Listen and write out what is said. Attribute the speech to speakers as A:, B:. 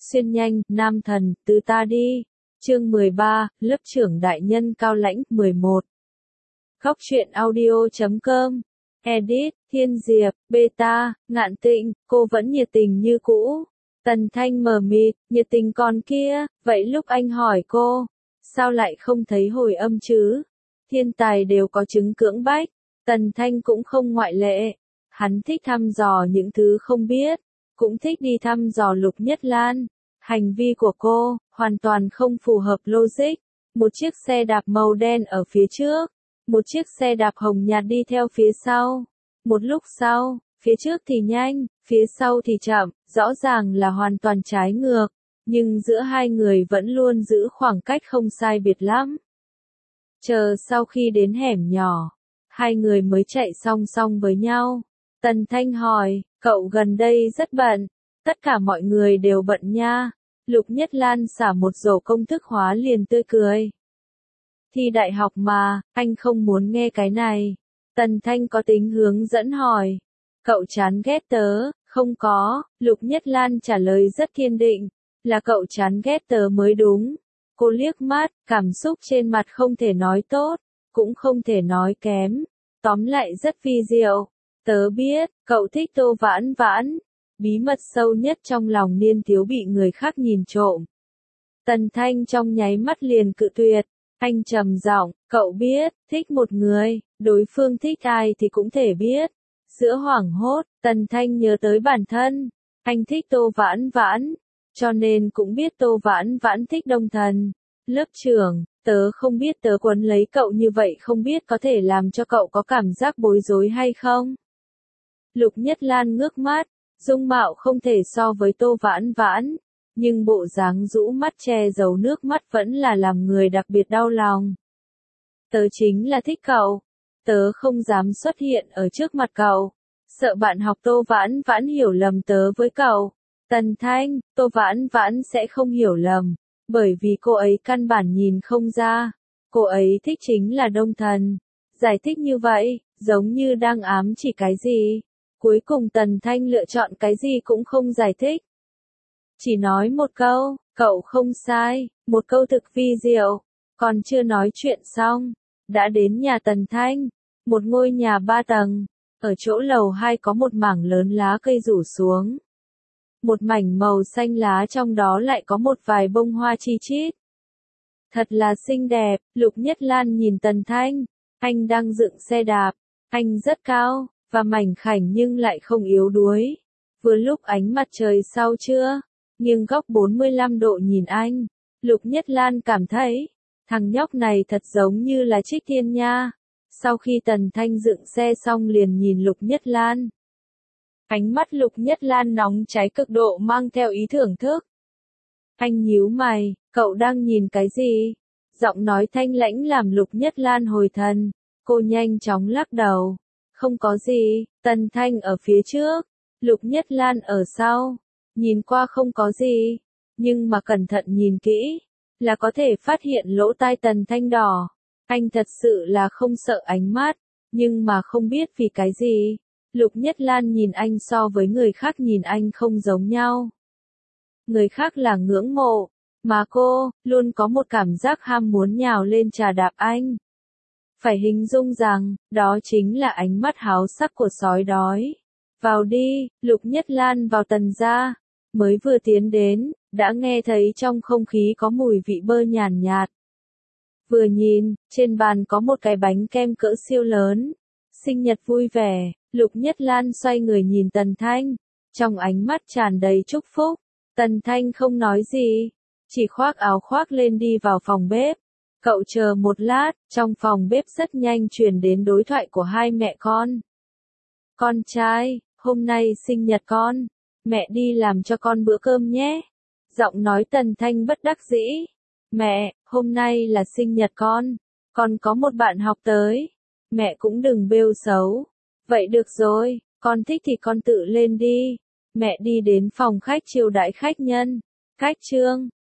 A: Xuyên nhanh, nam thần, từ ta đi. Chương 13, lớp trưởng đại nhân cao lãnh, 11. Góc truyện audio.com. Edit, Thiên Diệp, Beta, Ngạn Tịnh, cô vẫn nhiệt tình như cũ. Tần Thanh mờ mịt, nhiệt tình còn kia, vậy lúc anh hỏi cô, sao lại không thấy hồi âm chứ? Thiên tài đều có chứng cưỡng bách, Tần Thanh cũng không ngoại lệ. Hắn thích thăm dò những thứ không biết, cũng thích đi thăm dò Lục Nhất Lan. Hành vi của cô, hoàn toàn không phù hợp logic. Một chiếc xe đạp màu đen ở phía trước, một chiếc xe đạp hồng nhạt đi theo phía sau. Một lúc sau, phía trước thì nhanh, phía sau thì chậm, rõ ràng là hoàn toàn trái ngược. Nhưng giữa hai người vẫn luôn giữ khoảng cách không sai biệt lắm. Chờ sau khi đến hẻm nhỏ, hai người mới chạy song song với nhau. Tần Thanh hỏi, cậu gần đây rất bận, tất cả mọi người đều bận nha. Lục Nhất Lan xả một rổ công thức hóa liền tươi cười. Thi đại học mà, anh không muốn nghe cái này. Tần Thanh có tính hướng dẫn hỏi. Cậu chán ghét tớ, không có, Lục Nhất Lan trả lời rất kiên định. Là cậu chán ghét tớ mới đúng. Cô liếc mắt, cảm xúc trên mặt không thể nói tốt, cũng không thể nói kém. Tóm lại rất vi diệu. Tớ biết, cậu thích Tô Vãn Vãn. Bí mật sâu nhất trong lòng Niên Thiếu bị người khác nhìn trộm. Tần Thanh trong nháy mắt liền cự tuyệt. Anh trầm giọng, cậu biết, thích một người, đối phương thích ai thì cũng thể biết. Giữa hoảng hốt, Tần Thanh nhớ tới bản thân. Anh thích Tô Vãn Vãn, cho nên cũng biết Tô Vãn Vãn thích Đông Thần. Lớp trưởng, tớ không biết tớ quấn lấy cậu như vậy không biết có thể làm cho cậu có cảm giác bối rối hay không? Lục Nhất Lan ngước mắt, dung mạo không thể so với Tô Vãn Vãn, nhưng bộ dáng rũ mắt che giấu nước mắt vẫn là làm người đặc biệt đau lòng. Tớ chính là thích cậu, tớ không dám xuất hiện ở trước mặt cậu, sợ bạn học Tô Vãn Vãn hiểu lầm tớ với cậu. Tần Thanh, Tô Vãn Vãn sẽ không hiểu lầm, bởi vì cô ấy căn bản nhìn không ra, cô ấy thích chính là Đông Thần. Giải thích như vậy, giống như đang ám chỉ cái gì. Cuối cùng Tần Thanh lựa chọn cái gì cũng không giải thích. Chỉ nói một câu, cậu không sai, một câu thực vi diệu. Còn chưa nói chuyện xong, đã đến nhà Tần Thanh, một ngôi nhà 3 tầng. Ở chỗ lầu 2 có một mảng lớn lá cây rủ xuống. Một mảnh màu xanh lá trong đó lại có một vài bông hoa chi chít. Thật là xinh đẹp, Lục Nhất Lan nhìn Tần Thanh, anh đang dựng xe đạp, anh rất cao, và mảnh khảnh nhưng lại không yếu đuối. Vừa lúc ánh mặt trời sau trưa, nghiêng góc 45 độ nhìn anh, Lục Nhất Lan cảm thấy, thằng nhóc này thật giống như là Trích Tiên nha. Sau khi Tần Thanh dựng xe xong liền nhìn Lục Nhất Lan. Ánh mắt Lục Nhất Lan nóng cháy cực độ mang theo ý thưởng thức. Anh nhíu mày, cậu đang nhìn cái gì? Giọng nói thanh lãnh làm Lục Nhất Lan hồi thần. Cô nhanh chóng lắc đầu. Không có gì, Tần Thanh ở phía trước, Lục Nhất Lan ở sau. Nhìn qua không có gì, nhưng mà cẩn thận nhìn kỹ, là có thể phát hiện lỗ tai Tần Thanh đỏ. Anh thật sự là không sợ ánh mắt, nhưng mà không biết vì cái gì. Lục Nhất Lan nhìn anh so với người khác nhìn anh không giống nhau. Người khác là ngưỡng mộ, mà cô, luôn có một cảm giác ham muốn nhào lên trà đạp anh. Phải hình dung rằng, đó chính là ánh mắt háo sắc của sói đói. Vào đi, Lục Nhất Lan vào Tần gia, mới vừa tiến đến, đã nghe thấy trong không khí có mùi vị bơ nhàn nhạt. Vừa nhìn, trên bàn có một cái bánh kem cỡ siêu lớn. Sinh nhật vui vẻ, Lục Nhất Lan xoay người nhìn Tần Thanh, trong ánh mắt tràn đầy chúc phúc. Tần Thanh không nói gì, chỉ khoác áo khoác lên đi vào phòng bếp. Cậu chờ một lát, trong phòng bếp rất nhanh truyền đến đối thoại của hai mẹ con. Con trai, hôm nay sinh nhật con, mẹ đi làm cho con bữa cơm nhé. Giọng nói Tần Thanh bất đắc dĩ. Mẹ, hôm nay là sinh nhật con có một bạn học tới. Mẹ cũng đừng bêu xấu. Vậy được rồi, con thích thì con tự lên đi. Mẹ đi đến phòng khách chiêu đãi khách nhân. Cách chương